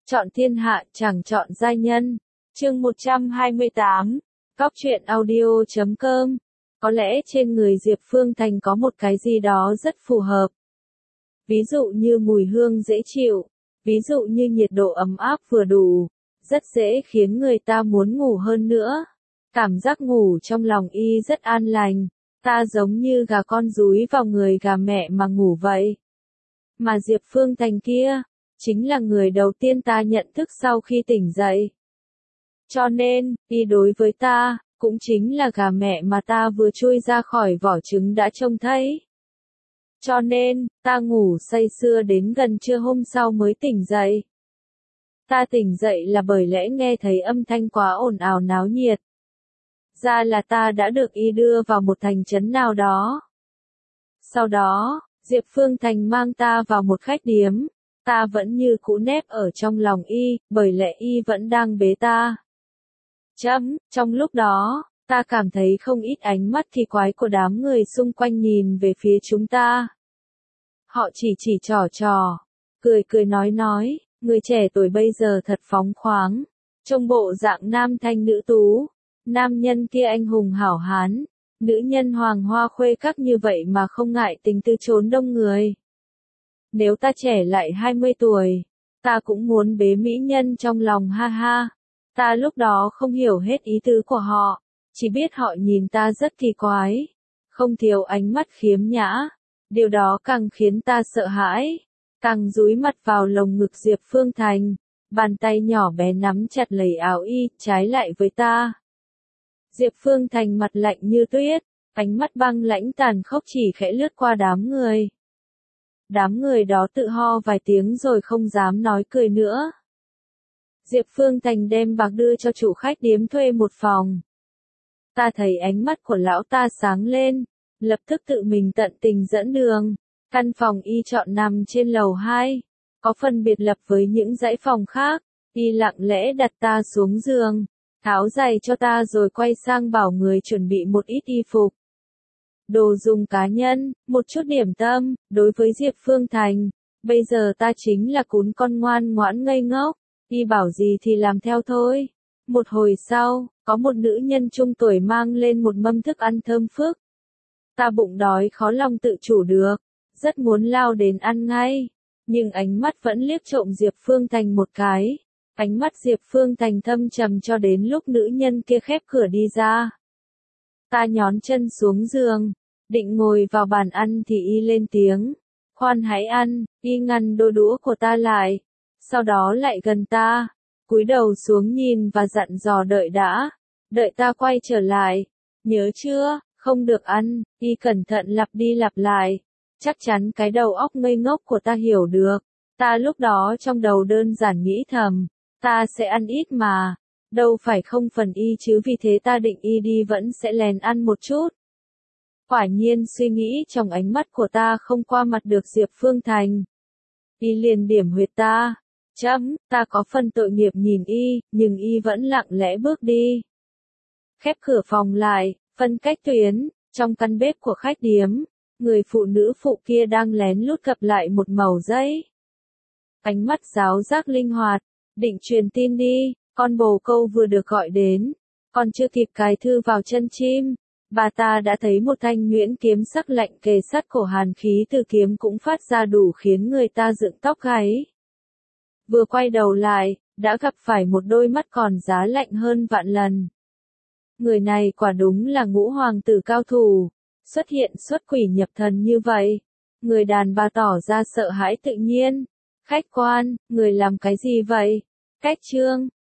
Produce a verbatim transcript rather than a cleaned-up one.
Chọn thiên hạ chẳng chọn giai nhân. Chương một trăm hai mươi tám. Cóc truyện audio chấm com. Có lẽ trên người Diệp Phương Thành có một cái gì đó rất phù hợp. Ví dụ như mùi hương dễ chịu, ví dụ như nhiệt độ ấm áp vừa đủ, rất dễ khiến người ta muốn ngủ hơn nữa. Cảm giác ngủ trong lòng y rất an lành, ta giống như gà con dúi vào người gà mẹ mà ngủ vậy. Mà Diệp Phương Thành kia, chính là người đầu tiên ta nhận thức sau khi tỉnh dậy. Cho nên, y đối với ta, cũng chính là gà mẹ mà ta vừa chui ra khỏi vỏ trứng đã trông thấy. Cho nên, ta ngủ say sưa đến gần trưa hôm sau mới tỉnh dậy. Ta tỉnh dậy là bởi lẽ nghe thấy âm thanh quá ồn ào náo nhiệt. Ra là ta đã được y đưa vào một thành trấn nào đó. Sau đó, Diệp Phương Thành mang ta vào một khách điếm. Ta vẫn như cũ nép ở trong lòng y, bởi lẽ y vẫn đang bế ta. Chấm, trong lúc đó, ta cảm thấy không ít ánh mắt kỳ quái của đám người xung quanh nhìn về phía chúng ta. Họ chỉ chỉ trò trò, cười cười nói nói, người trẻ tuổi bây giờ thật phóng khoáng, trông bộ dạng nam thanh nữ tú, nam nhân kia anh hùng hảo hán, nữ nhân hoàng hoa khuê các như vậy mà không ngại tình từ chốn đông người. Nếu ta trẻ lại hai mươi tuổi, ta cũng muốn bế mỹ nhân trong lòng ha ha. Ta lúc đó không hiểu hết ý tứ của họ, chỉ biết họ nhìn ta rất kỳ quái, không thiếu ánh mắt khiếm nhã. Điều đó càng khiến ta sợ hãi, càng dúi mặt vào lồng ngực Diệp Phương Thành, bàn tay nhỏ bé nắm chặt lấy áo y, trái lại với ta. Diệp Phương Thành mặt lạnh như tuyết, ánh mắt băng lãnh tàn khốc chỉ khẽ lướt qua đám người. Đám người đó tự ho vài tiếng rồi không dám nói cười nữa. Diệp Phương Thành đem bạc đưa cho chủ khách điếm thuê một phòng. Ta thấy ánh mắt của lão ta sáng lên, lập tức tự mình tận tình dẫn đường. Căn phòng y chọn nằm trên lầu hai, có phân biệt lập với những dãy phòng khác. Y lặng lẽ đặt ta xuống giường, tháo giày cho ta rồi quay sang bảo người chuẩn bị một ít y phục, đồ dùng cá nhân, một chút điểm tâm. Đối với Diệp Phương Thành, bây giờ ta chính là cún con ngoan ngoãn ngây ngốc, y bảo gì thì làm theo thôi. Một hồi sau, có một nữ nhân trung tuổi mang lên một mâm thức ăn thơm phức. Ta bụng đói khó lòng tự chủ được, rất muốn lao đến ăn ngay, nhưng ánh mắt vẫn liếc trộm Diệp Phương Thành một cái. Ánh mắt Diệp Phương Thành thâm trầm cho đến lúc nữ nhân kia khép cửa đi ra. Ta nhón chân xuống giường, định ngồi vào bàn ăn thì y lên tiếng, khoan hãy ăn. Y ngăn đôi đũa của ta lại, sau đó lại gần ta, cúi đầu xuống nhìn và dặn dò đợi đã, đợi ta quay trở lại, nhớ chưa, không được ăn. Y cẩn thận lặp đi lặp lại, chắc chắn cái đầu óc ngây ngốc của ta hiểu được. Ta lúc đó trong đầu đơn giản nghĩ thầm, ta sẽ ăn ít mà, đâu phải không phần y chứ, vì thế ta định y đi vẫn sẽ lèn ăn một chút. Quả nhiên suy nghĩ trong ánh mắt của ta không qua mặt được Diệp Phương Thành. Y liền điểm huyệt ta. Chấm, ta có phần tội nghiệp nhìn y, nhưng y vẫn lặng lẽ bước đi. Khép cửa phòng lại, phân cách tuyến, trong căn bếp của khách điếm, người phụ nữ phụ kia đang lén lút gập lại một mẩu giấy. Ánh mắt giáo giác linh hoạt, định truyền tin đi, con bồ câu vừa được gọi đến, còn chưa kịp cài thư vào chân chim, bà ta đã thấy một thanh nhuyễn kiếm sắc lạnh kề sát cổ, hàn khí từ kiếm cũng phát ra đủ khiến người ta dựng tóc gáy. Vừa quay đầu lại, đã gặp phải một đôi mắt còn giá lạnh hơn vạn lần. Người này quả đúng là ngũ hoàng tử cao thủ, xuất hiện xuất quỷ nhập thần như vậy. Người đàn bà tỏ ra sợ hãi tự nhiên. Khách quan, người làm cái gì vậy? Cách trương,